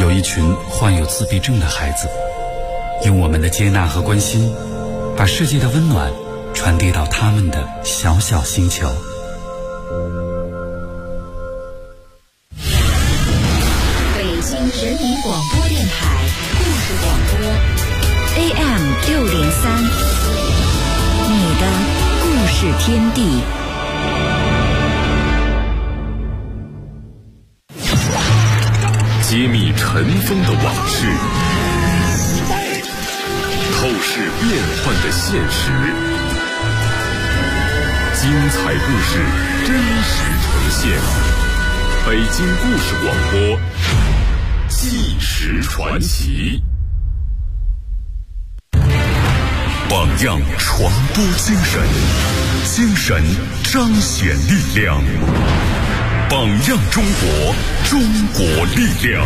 有一群患有自闭症的孩子，用我们的接纳和关心，把世界的温暖传递到他们的小小星球。 北京人民广播电台故事广播 AM603，你的故事天地。 揭秘尘封的往事，透视变幻的现实，精彩故事真实呈现。北京故事广播，纪实传奇。榜样传播精神，精神彰显力量。榜样中国，中国力量。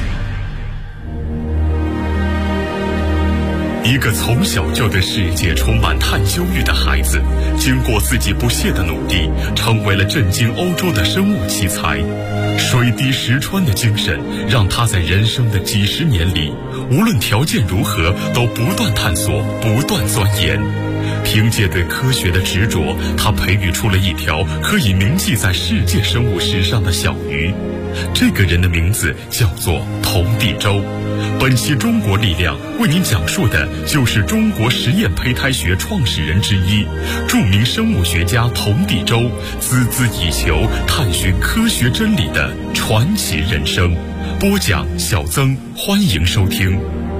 一个从小就对世界充满探究欲的孩子，经过自己不懈的努力，成为了震惊欧洲的生物奇才。水滴石穿的精神，让他在人生的几十年里，无论条件如何，都不断探索，不断钻研。凭借对科学的执着，他培育出了一条可以铭记在世界生物史上的小鱼。这个人的名字叫做童第周。本期中国力量为您讲述的就是中国实验胚胎学创始人之一，著名生物学家童第周孜孜以求探寻科学真理的传奇人生。播讲小曾，欢迎收听。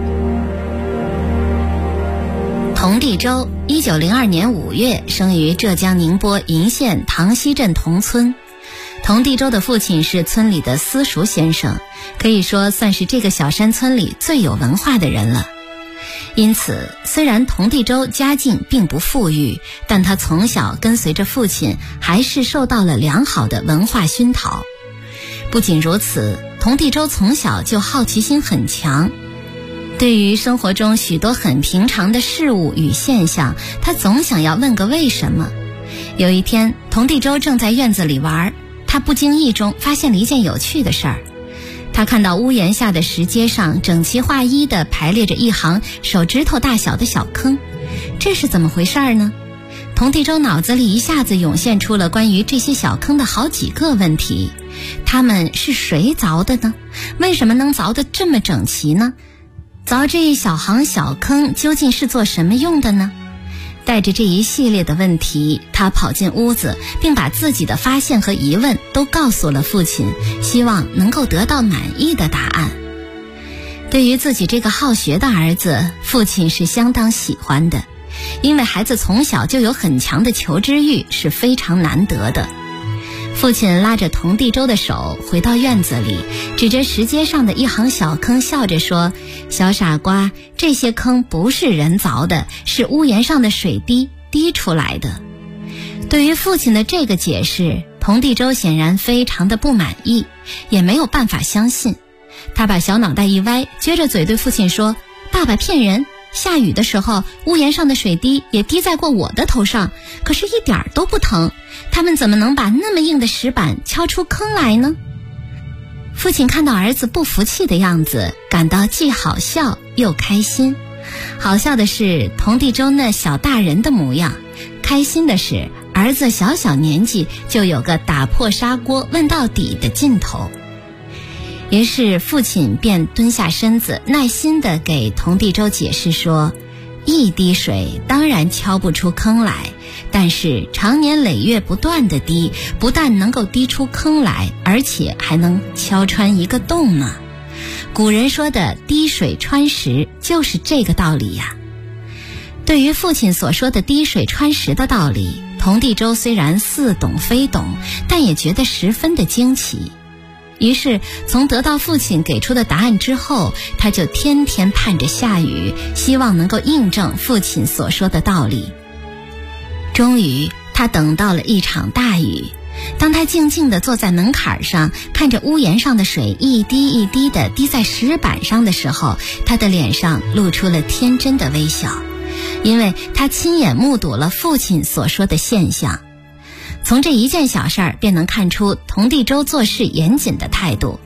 童第周1902年5月生于浙江宁波鄞县塘溪镇同村。童第周的父亲是村里的私塾先生，可以说算是这个小山村里最有文化的人了。因此，虽然童第周家境并不富裕，但他从小跟随着父亲，还是受到了良好的文化熏陶。不仅如此，童第周从小就好奇心很强。对于生活中许多很平常的事物与现象，他总想要问个为什么。有一天，童第周正在院子里玩，他不经意中发现了一件有趣的事儿。他看到屋檐下的石阶上整齐划一地排列着一行手指头大小的小坑，这是怎么回事呢？童第周脑子里一下子涌现出了关于这些小坑的好几个问题：它们是谁凿的呢？为什么能凿得这么整齐呢？凿这一小行小坑究竟是做什么用的呢？带着这一系列的问题，他跑进屋子，并把自己的发现和疑问都告诉了父亲，希望能够得到满意的答案。对于自己这个好学的儿子，父亲是相当喜欢的，因为孩子从小就有很强的求知欲，是非常难得的。父亲拉着童第周的手回到院子里，指着石阶上的一行小坑，笑着说：“小傻瓜，这些坑不是人凿的，是屋檐上的水滴滴出来的。”对于父亲的这个解释，童第周显然非常的不满意，也没有办法相信。他把小脑袋一歪，撅着嘴对父亲说：“爸爸骗人，下雨的时候屋檐上的水滴也滴在过我的头上，可是一点儿都不疼。他们怎么能把那么硬的石板敲出坑来呢？”父亲看到儿子不服气的样子，感到既好笑又开心。好笑的是童第周那小大人的模样，开心的是儿子小小年纪就有个打破砂锅问到底的劲头。于是父亲便蹲下身子，耐心地给童第周解释说：“一滴水当然敲不出坑来，但是长年累月不断的滴，不但能够滴出坑来，而且还能敲穿一个洞呢。古人说的滴水穿石就是这个道理呀。”对于父亲所说的滴水穿石的道理，童第周虽然似懂非懂，但也觉得十分的惊奇。于是从得到父亲给出的答案之后，他就天天盼着下雨，希望能够印证父亲所说的道理。终于他等到了一场大雨，当他静静地坐在门槛上，看着屋檐上的水一滴一滴地滴在石板上的时候，他的脸上露出了天真的微笑，因为他亲眼目睹了父亲所说的现象。从这一件小事儿便能看出童第周做事严谨的态度。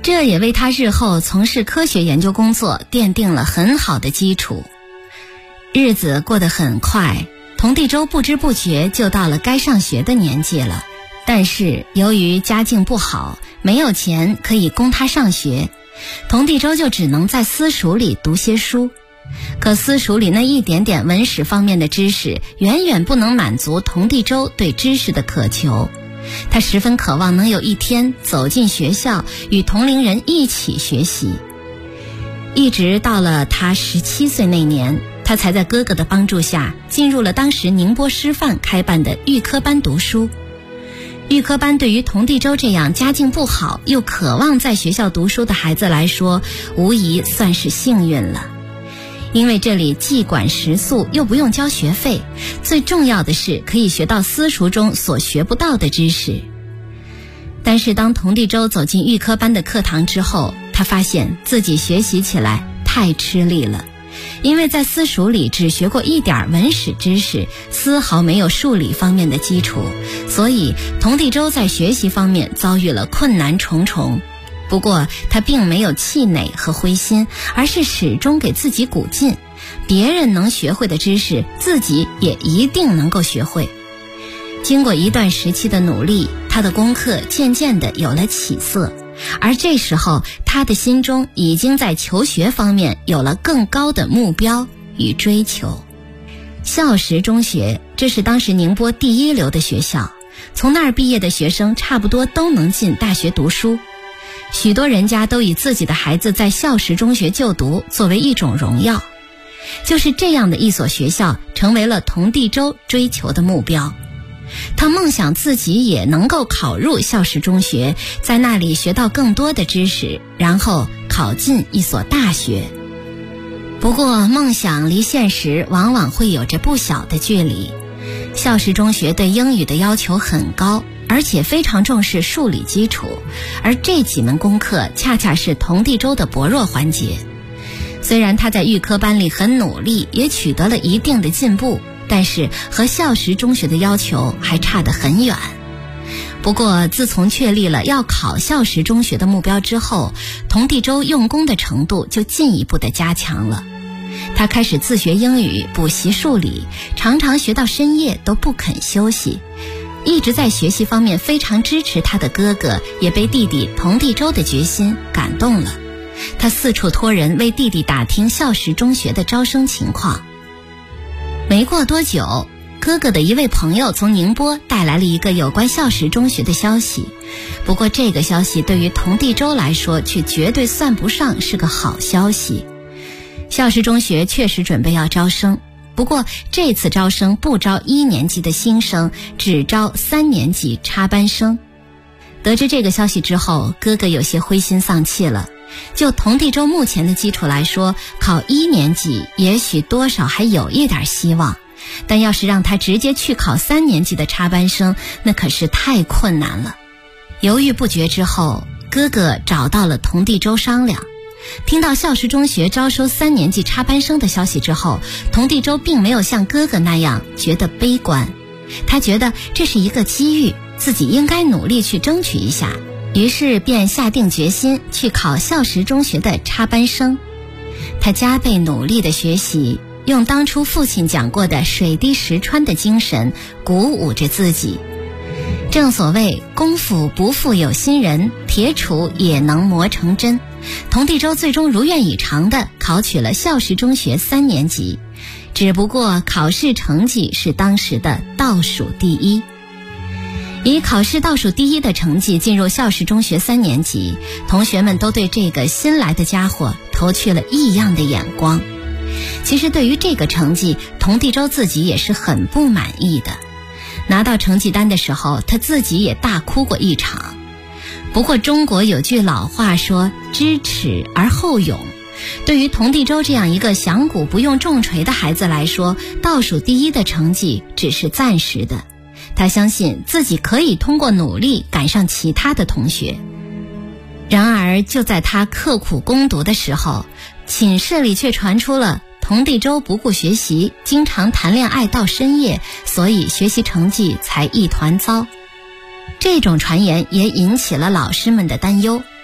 这也为他日后从事科学研究工作奠定了很好的基础。日子过得很快，童第周不知不觉就到了该上学的年纪了。但是由于家境不好，没有钱可以供他上学，童第周就只能在私塾里读些书。可私塾里那一点点文史方面的知识，远远不能满足童第周对知识的渴求。他十分渴望能有一天走进学校，与同龄人一起学习。一直到了他17岁那年，他才在哥哥的帮助下进入了当时宁波师范开办的预科班读书。预科班对于童第周这样家境不好又渴望在学校读书的孩子来说，无疑算是幸运了。因为这里既管食宿又不用交学费，最重要的是可以学到私塾中所学不到的知识。但是当童第周走进预科班的课堂之后，他发现自己学习起来太吃力了。因为在私塾里只学过一点文史知识，丝毫没有数理方面的基础，所以童第周在学习方面遭遇了困难重重。不过他并没有气馁和灰心，而是始终给自己鼓劲，别人能学会的知识，自己也一定能够学会。经过一段时期的努力，他的功课渐渐地有了起色，而这时候他的心中已经在求学方面有了更高的目标与追求。孝实中学，这是当时宁波第一流的学校，从那儿毕业的学生差不多都能进大学读书。许多人家都以自己的孩子在孝实中学就读作为一种荣耀。就是这样的一所学校，成为了童第周追求的目标。他梦想自己也能够考入孝实中学，在那里学到更多的知识，然后考进一所大学。不过梦想离现实往往会有着不小的距离。孝实中学对英语的要求很高，而且非常重视数理基础，而这几门功课恰恰是童第周的薄弱环节。虽然他在预科班里很努力，也取得了一定的进步，但是和孝实中学的要求还差得很远。不过自从确立了要考孝实中学的目标之后，童第周用功的程度就进一步的加强了。他开始自学英语，补习数理，常常学到深夜都不肯休息。一直在学习方面非常支持他的哥哥，也被弟弟童第周的决心感动了。他四处托人为弟弟打听孝实中学的招生情况。没过多久，哥哥的一位朋友从宁波带来了一个有关孝实中学的消息。不过这个消息对于童第周来说却绝对算不上是个好消息。孝实中学确实准备要招生，不过这次招生不招1年级的新生，只招3年级插班生。得知这个消息之后，哥哥有些灰心丧气了。就童第周目前的基础来说，考1年级也许多少还有一点希望，但要是让他直接去考3年级的插班生，那可是太困难了。犹豫不决之后，哥哥找到了童第周商量。听到孝实中学招收3年级插班生的消息之后，童第周并没有像哥哥那样觉得悲观，他觉得这是一个机遇，自己应该努力去争取一下，于是便下定决心去考孝实中学的插班生。他加倍努力的学习，用当初父亲讲过的水滴石穿的精神鼓舞着自己。正所谓功夫不负有心人，铁杵也能磨成针。童第周最终如愿以偿地考取了孝实中学3年级，只不过考试成绩是当时的倒数第1。以考试倒数第1的成绩进入孝实中学3年级，同学们都对这个新来的家伙投去了异样的眼光。其实对于这个成绩，童第周自己也是很不满意的。拿到成绩单的时候，他自己也大哭过一场。不过中国有句老话说，知耻而后勇。对于童第周这样一个响鼓不用重锤的孩子来说，倒数第1的成绩只是暂时的。他相信自己可以通过努力赶上其他的同学。然而就在他刻苦攻读的时候，寝室里却传出了童第周不顾学习，经常谈恋爱到深夜，所以学习成绩才一团糟。这种传言也引起了老师们的担忧。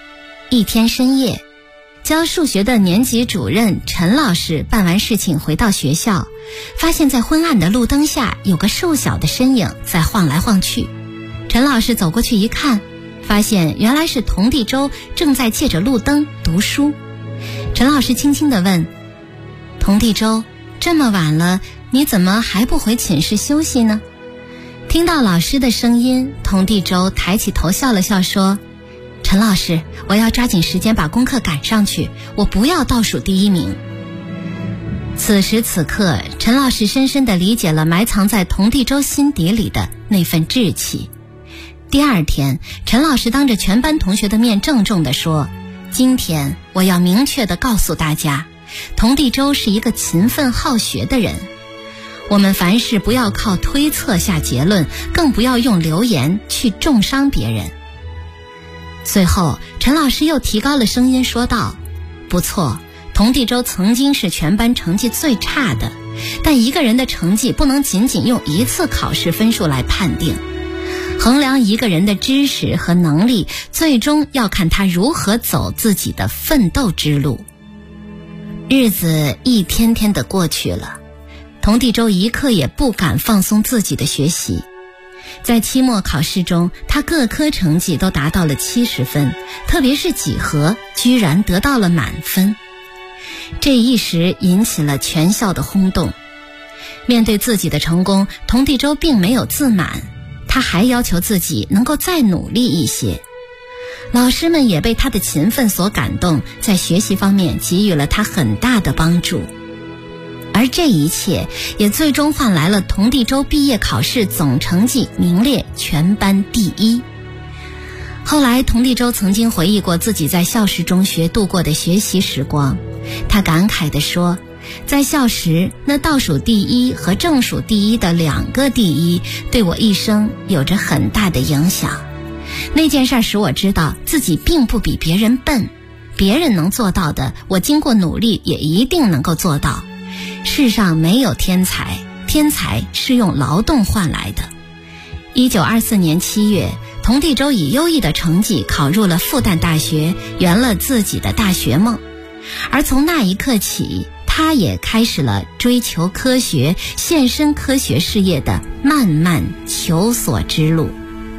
一天深夜，教数学的年级主任陈老师办完事情回到学校，发现在昏暗的路灯下有个瘦小的身影在晃来晃去。陈老师走过去一看，发现原来是童第周正在借着路灯读书。陈老师轻轻地问：童第周，这么晚了，你怎么还不回寝室休息呢？听到老师的声音，童第周抬起头笑了笑说：陈老师，我要抓紧时间把功课赶上去，我不要倒数第1名。此时此刻，陈老师深深地理解了埋藏在童第周心底里的那份志气。第二天，陈老师当着全班同学的面郑重地说：今天我要明确地告诉大家，童第周是一个勤奋好学的人。我们凡事不要靠推测下结论，更不要用流言去重伤别人。随后，陈老师又提高了声音说道：不错，童第周曾经是全班成绩最差的，但一个人的成绩不能仅仅用一次考试分数来判定。衡量一个人的知识和能力，最终要看他如何走自己的奋斗之路。日子一天天的过去了，童第周一刻也不敢放松自己的学习。在期末考试中，他各科成绩都达到了70分，特别是几何居然得到了满分。这一时引起了全校的轰动。面对自己的成功，童第周并没有自满，他还要求自己能够再努力一些。老师们也被他的勤奋所感动，在学习方面给予了他很大的帮助。而这一切也最终换来了童第周毕业考试总成绩名列全班第1。后来童第周曾经回忆过自己在校时中学度过的学习时光，他感慨地说，在校时那倒数第1和正数第1的2个第1对我一生有着很大的影响。那件事使我知道自己并不比别人笨，别人能做到的，我经过努力也一定能够做到。世上没有天才，天才是用劳动换来的。1924年7月，童第周以优异的成绩考入了复旦大学，圆了自己的大学梦。而从那一刻起，他也开始了追求科学、献身科学事业的漫漫求索之路。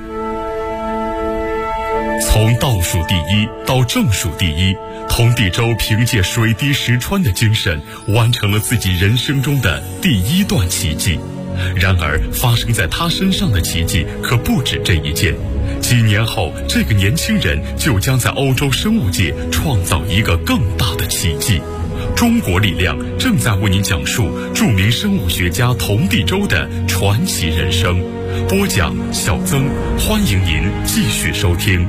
从倒数第1到正数第1，童第周凭借水滴石穿的精神，完成了自己人生中的第1段奇迹。然而，发生在他身上的奇迹可不止这一件。几年后，这个年轻人就将在欧洲生物界创造一个更大的奇迹。中国力量正在为您讲述著名生物学家童第周的传奇人生。播讲小曾，欢迎您继续收听。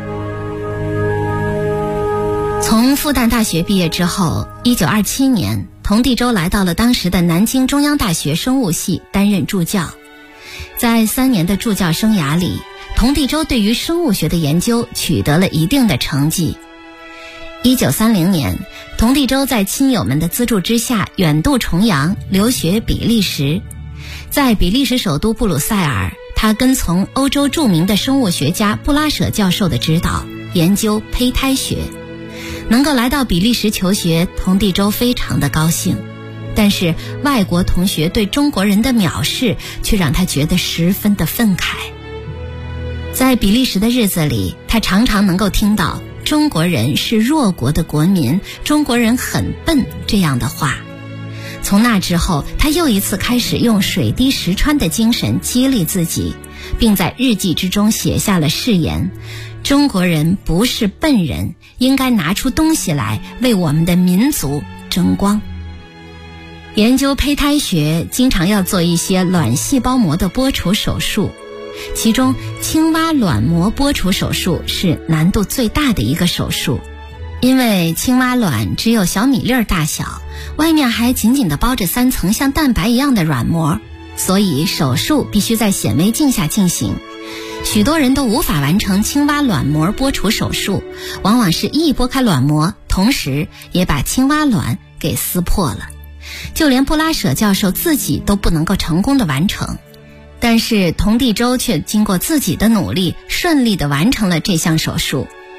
从复旦大学毕业之后，1927年，童第周来到了当时的南京中央大学生物系担任助教。在3年的助教生涯里，童第周对于生物学的研究取得了一定的成绩。1930年，童第周在亲友们的资助之下远渡重洋，留学比利时。在比利时首都布鲁塞尔，他跟从欧洲著名的生物学家布拉舍教授的指导，研究胚胎学。能够来到比利时求学，童第周非常的高兴，但是外国同学对中国人的藐视却让他觉得十分的愤慨。在比利时的日子里，他常常能够听到中国人是弱国的国民，中国人很笨这样的话。从那之后，他又一次开始用水滴石穿的精神激励自己，并在日记之中写下了誓言：中国人不是笨人，应该拿出东西来为我们的民族争光。研究胚胎学经常要做一些卵细胞膜的剥除手术，其中青蛙卵膜剥除手术是难度最大的一个手术。因为青蛙卵只有小米粒大小，外面还紧紧地包着3层像蛋白一样的软膜，所以手术必须在显微镜下进行。许多人都无法完成青蛙卵膜剥除手术，往往是一剥开卵膜，同时也把青蛙卵给撕破了。就连布拉舍教授自己都不能够成功的完成，但是童第周却经过自己的努力，顺利地完成了这项手术。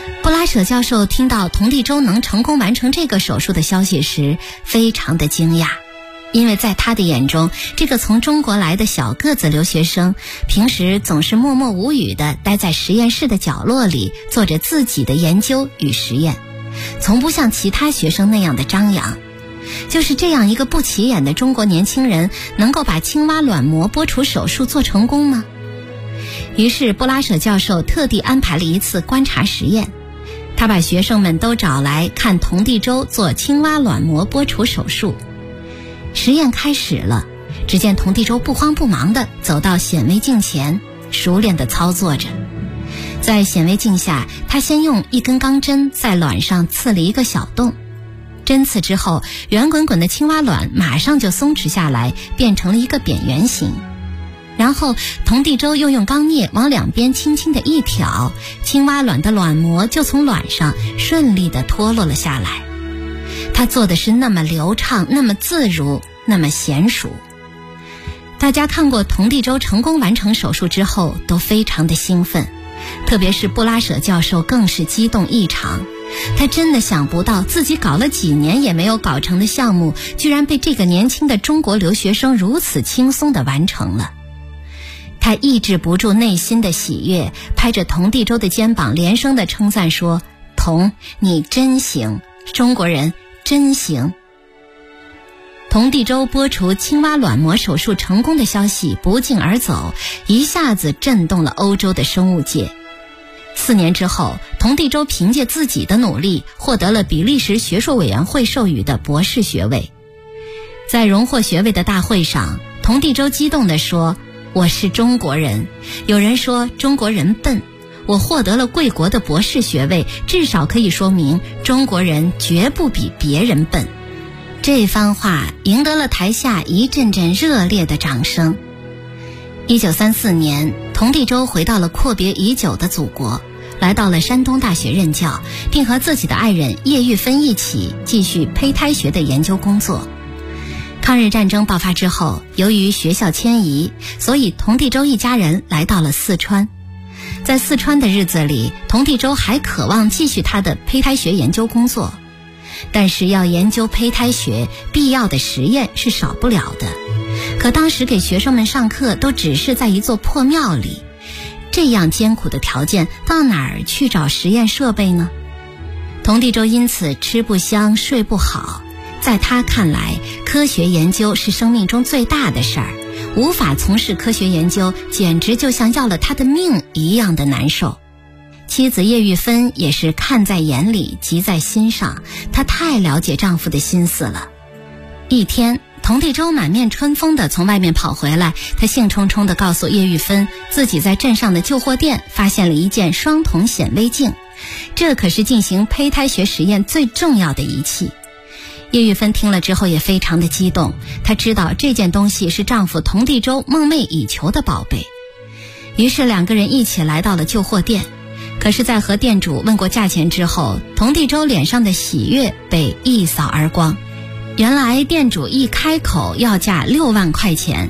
布拉舍教授听到童第周能成功完成这个手术的消息时，非常的惊讶，因为在他的眼中，这个从中国来的小个子留学生，平时总是默默无语地待在实验室的角落里，做着自己的研究与实验，从不像其他学生那样的张扬。就是这样一个不起眼的中国年轻人，能够把青蛙卵膜剥除手术做成功吗？于是布拉舍教授特地安排了一次观察实验，他把学生们都找来看童第周做青蛙卵膜剥除手术。实验开始了，只见童第周不慌不忙地走到显微镜前，熟练地操作着。在显微镜下，他先用一根钢针在卵上刺了一个小洞，针刺之后，圆滚滚的青蛙卵马上就松弛下来，变成了一个扁圆形。然后童第周又用钢镊往两边轻轻地一挑，青蛙卵的卵膜就从卵上顺利地脱落了下来。他做的是那么流畅，那么自如，那么娴熟。大家看过童第周成功完成手术之后都非常的兴奋，特别是布拉舍教授更是激动异常。他真的想不到自己搞了几年也没有搞成的项目，居然被这个年轻的中国留学生如此轻松地完成了。他抑制不住内心的喜悦，拍着童第周的肩膀连声地称赞说：“童，你真行，中国人真行。”童第周剥除青蛙卵膜手术成功的消息不胫而走，一下子震动了欧洲的生物界。4年之后，童第周凭借自己的努力获得了比利时学术委员会授予的博士学位。在荣获学位的大会上，童第周激动地说：“我是中国人，有人说中国人笨，我获得了贵国的博士学位，至少可以说明中国人绝不比别人笨。”这番话赢得了台下一阵阵热烈的掌声。1934年，童第周回到了阔别已久的祖国，来到了山东大学任教，并和自己的爱人叶玉芬一起继续胚胎学的研究工作。抗日战争爆发之后，由于学校迁移，所以童第周一家人来到了四川。在四川的日子里，童第周还渴望继续他的胚胎学研究工作，但是要研究胚胎学，必要的实验是少不了的。可当时给学生们上课都只是在一座破庙里，这样艰苦的条件，到哪儿去找实验设备呢？童第周因此吃不香，睡不好。在他看来，科学研究是生命中最大的事儿，无法从事科学研究，简直就像要了他的命一样的难受。妻子叶玉芬也是看在眼里，急在心上，她太了解丈夫的心思了。一天，童第周满面春风地从外面跑回来，他兴冲冲地告诉叶玉芬，自己在镇上的旧货店发现了一件双瞳显微镜，这可是进行胚胎学实验最重要的仪器。叶玉芬听了之后也非常的激动，她知道这件东西是丈夫童第周梦寐以求的宝贝。于是两个人一起来到了旧货店，可是在和店主问过价钱之后，童第周脸上的喜悦被一扫而光。原来店主一开口要价6万块钱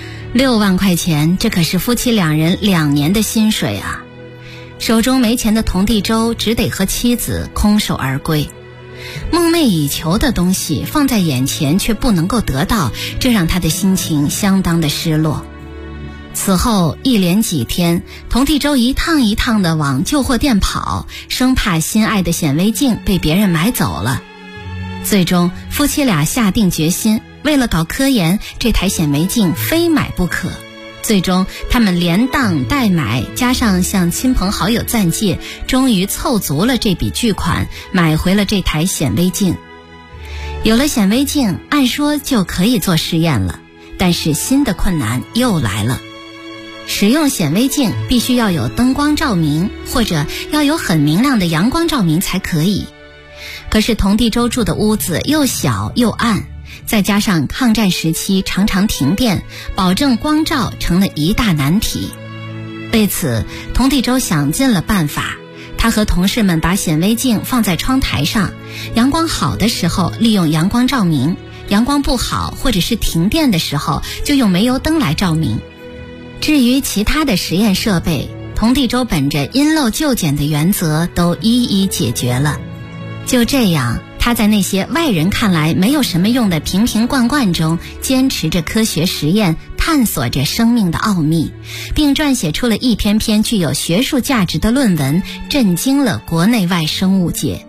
，6万块钱，这可是夫妻两人2年的薪水啊！手中没钱的童第周只得和妻子空手而归。梦寐以求的东西放在眼前却不能够得到，这让他的心情相当的失落。此后一连几天，童第周一趟一趟地往旧货店跑，生怕心爱的显微镜被别人买走了。最终夫妻俩下定决心，为了搞科研，这台显微镜非买不可。最终他们连当带买，加上向亲朋好友暂借，终于凑足了这笔巨款，买回了这台显微镜。有了显微镜，按说就可以做实验了，但是新的困难又来了。使用显微镜必须要有灯光照明，或者要有很明亮的阳光照明才可以。可是童第周住的屋子又小又暗，再加上抗战时期常常停电，保证光照成了一大难题。为此，童第周想尽了办法，他和同事们把显微镜放在窗台上，阳光好的时候利用阳光照明，阳光不好或者是停电的时候就用煤油灯来照明。至于其他的实验设备， 童第周本着因陋就简的原则都一一解决了。就这样，他在那些外人看来没有什么用的瓶瓶罐罐中，坚持着科学实验，探索着生命的奥秘，并撰写出了一篇篇具有学术价值的论文，震惊了国内外生物界。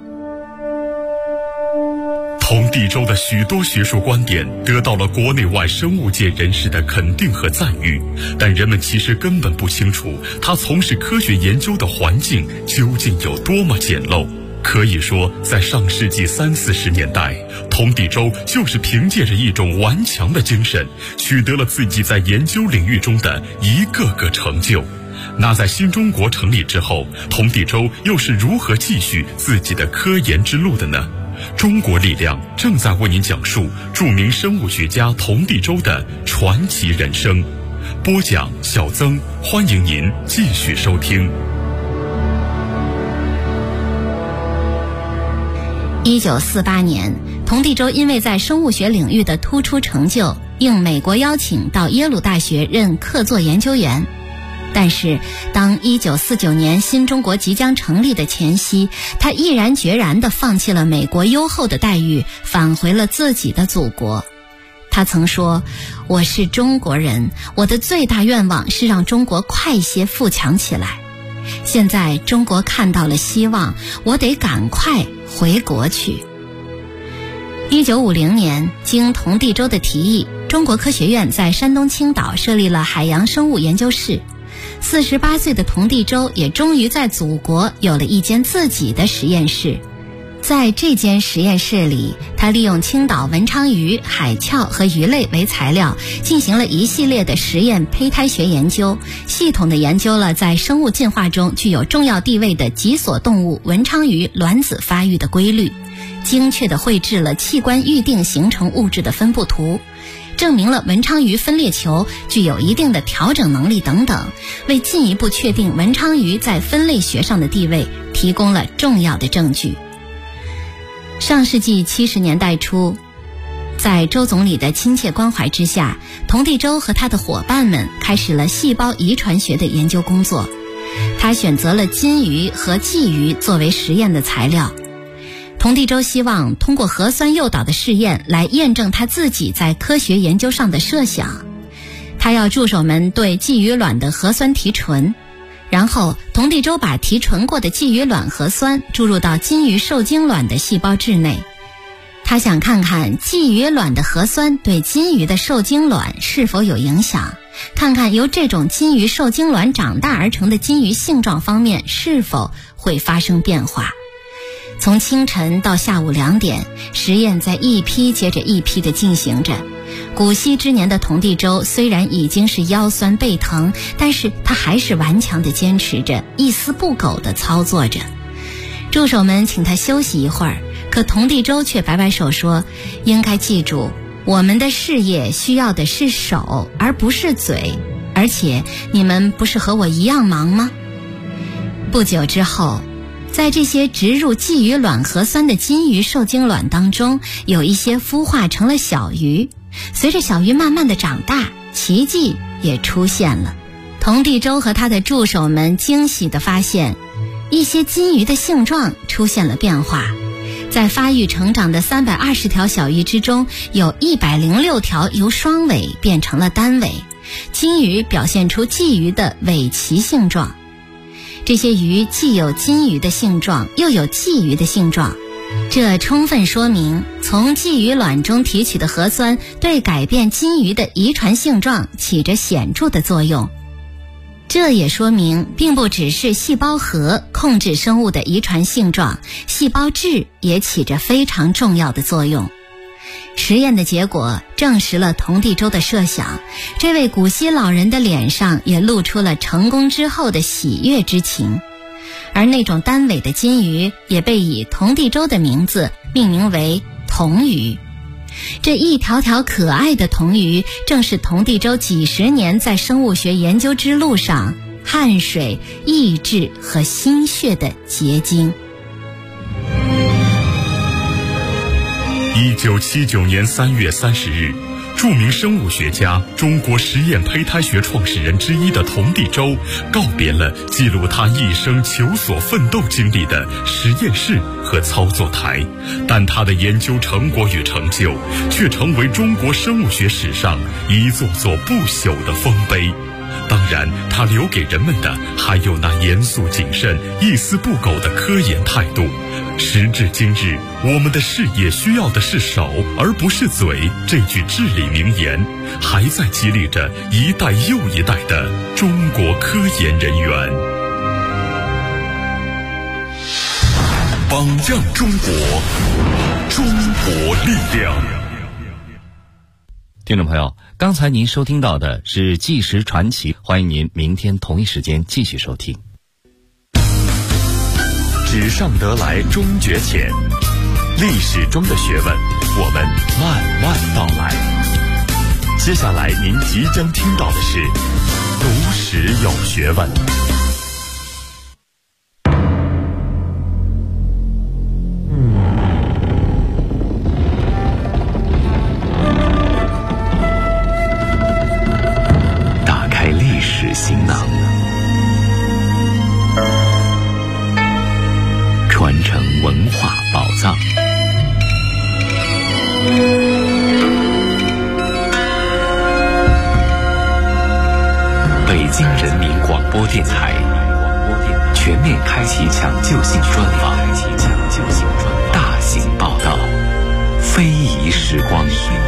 童第周的许多学术观点得到了国内外生物界人士的肯定和赞誉，但人们其实根本不清楚他从事科学研究的环境究竟有多么简陋。可以说，在上世纪30、40年代，童第周就是凭借着一种顽强的精神，取得了自己在研究领域中的一个个成就。那在新中国成立之后，童第周又是如何继续自己的科研之路的呢？中国力量正在为您讲述著名生物学家童第周的传奇人生。播讲小曾，欢迎您继续收听。 1948年，童第周因为在生物学领域的突出成就，应美国邀请到耶鲁大学任客座研究员。但是当1949年新中国即将成立的前夕，他毅然决然地放弃了美国优厚的待遇，返回了自己的祖国。他曾说，我是中国人，我的最大愿望是让中国快些富强起来。现在中国看到了希望，我得赶快回国去。1950年，经童第周的提议，中国科学院在山东青岛设立了海洋生物研究室。48岁的童第周也终于在祖国有了一间自己的实验室。在这间实验室里，他利用青岛文昌鱼、海鞘和鱼类为材料，进行了一系列的实验胚胎学研究，系统地研究了在生物进化中具有重要地位的脊索动物文昌鱼卵子发育的规律，精确地绘制了器官预定形成物质的分布图，证明了文昌鱼分裂球具有一定的调整能力等等，为进一步确定文昌鱼在分类学上的地位提供了重要的证据。上世纪70年代初，在周总理的亲切关怀之下，童第周和他的伙伴们开始了细胞遗传学的研究工作。他选择了金鱼和鲫鱼作为实验的材料。童第周希望通过核酸诱导的试验来验证他自己在科学研究上的设想。他要助手们对鲫鱼卵的核酸提纯，然后童第周把提纯过的鲫鱼卵核酸注入到金鱼受精卵的细胞质内。他想看看鲫鱼卵的核酸对金鱼的受精卵是否有影响，看看由这种金鱼受精卵长大而成的金鱼性状方面是否会发生变化。从清晨到下午2点，实验在一批接着一批地进行着。古稀之年的童第周虽然已经是腰酸背疼，但是他还是顽强地坚持着，一丝不苟地操作着。助手们请他休息一会儿，可童第周却摆摆手说，应该记住，我们的事业需要的是手而不是嘴，而且你们不是和我一样忙吗？不久之后，在这些植入鲫鱼卵核酸的金鱼受精卵当中，有一些孵化成了小鱼。随着小鱼慢慢的长大，奇迹也出现了。童第周和他的助手们惊喜地发现，一些金鱼的性状出现了变化。在发育成长的320条小鱼之中，有106条由双尾变成了单尾，金鱼表现出鲫鱼的尾鳍性状。这些鱼既有金鱼的性状，又有鲫鱼的性状，这充分说明从鲫鱼卵中提取的核酸对改变金鱼的遗传性状起着显著的作用。这也说明并不只是细胞核控制生物的遗传性状，细胞质也起着非常重要的作用。实验的结果证实了童第周的设想，这位古稀老人的脸上也露出了成功之后的喜悦之情。而那种单尾的金鱼也被以童第周的名字命名为童鱼。这一条条可爱的童鱼，正是童第周几十年在生物学研究之路上汗水、意志和心血的结晶。 1979年3月30日， 著名生物学家、中国实验胚胎学创始人之一的童第周，告别了记录他一生求索奋斗经历的实验室和操作台，但他的研究成果与成就却成为中国生物学史上一座座不朽的丰碑。当然，他留给人们的还有那严肃谨慎、一丝不苟的科研态度。时至今日，我们的事业需要的是手，而不是嘴。这句至理名言，还在激励着一代又一代的中国科研人员。榜样中国，中国力量。 听众朋友，刚才您收听到的是《纪实传奇》，欢迎您明天同一时间继续收听。 纸上得来终觉浅，历史中的学问，我们慢慢道来。接下来您即将听到的是读史有学问。 打开历史行囊，传承文化宝藏。北京人民广播电台全面开启抢救性专访，大型报道，非遗时光。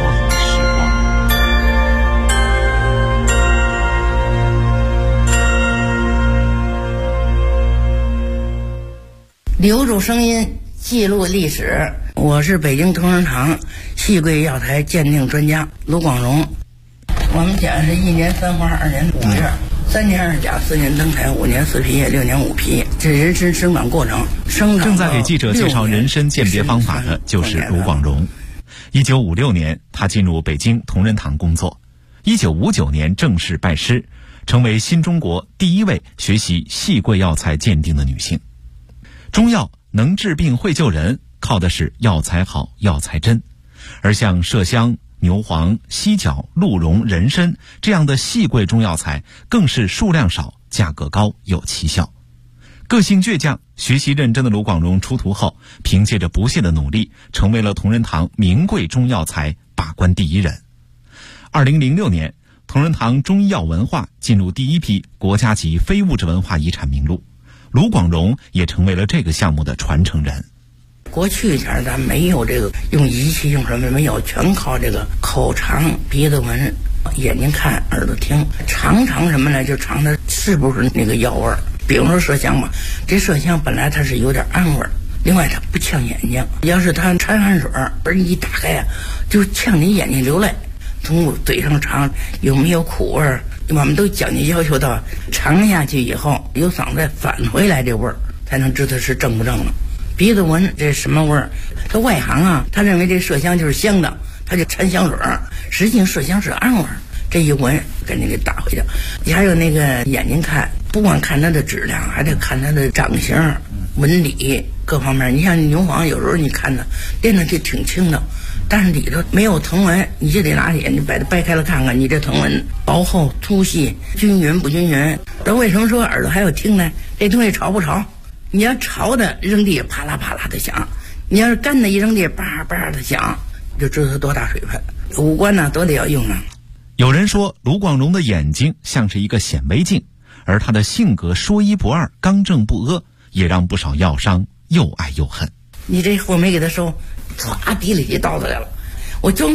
留住声音，记录历史。我是北京同仁堂细桂药材鉴定专家卢广荣。我们讲是1年3花，2年5月，3年2甲，4年登台，5年4皮叶，6年5皮，这人参生长过程。 正在给记者介绍人参鉴别方法的就是卢广荣。1956年，他进入北京同仁堂工作。1959年正式拜师，成为新中国第一位学习细桂药材鉴定的女性。中药能治病会救人，靠的是药材好、药材真。而像麝香、牛黄、犀角、鹿茸、人参这样的细桂中药材，更是数量少、价格高、有奇效。个性倔强、学习认真的卢广荣出徒后，凭借着不懈的努力，成为了同仁堂名贵中药材把关第一人。2006年，同仁堂中医药文化进入第一批国家级非物质文化遗产名录，卢广荣也成为了这个项目的传承人。 过去前咱没有这个用仪器用什么没有，全靠这个口尝、鼻子闻、眼睛看、耳朵听，尝什么呢？就尝它是不是那个药味儿。比如说麝香吧，这麝香本来它是有点氨味儿，另外它不呛眼睛，要是它掺汗水儿一打开啊，就呛你眼睛流泪。从嘴上尝有没有苦味儿，我们都讲究要求到尝下去以后由嗓子返回来这味儿，才能知道是正不正了。鼻子闻这什么味儿？他外行啊，他认为这麝香就是香的，他就掺香水儿，实际上麝香是氨味儿。这一闻赶紧给打回去。还有那个眼睛看，不光看它的质量，还得看它的长形、纹理各方面。你像牛黄，有时候你看它练上去挺轻的，但是里头没有藤纹，你就得拿眼睛把它掰开了看看，你这藤纹薄厚、粗细、均匀不均匀。那为什么说耳朵还有听呢？这东西潮不潮？你要潮的扔地啪啦啪啦的响，你要是干的一扔地叭叭的响，就知道它多大水分。五官呢都得要用上。 有人说卢广荣的眼睛像是一个显微镜，而他的性格说一不二、刚正不阿，也让不少药商又爱又恨。 你这货没给他收，唰地里一刀子来了，我就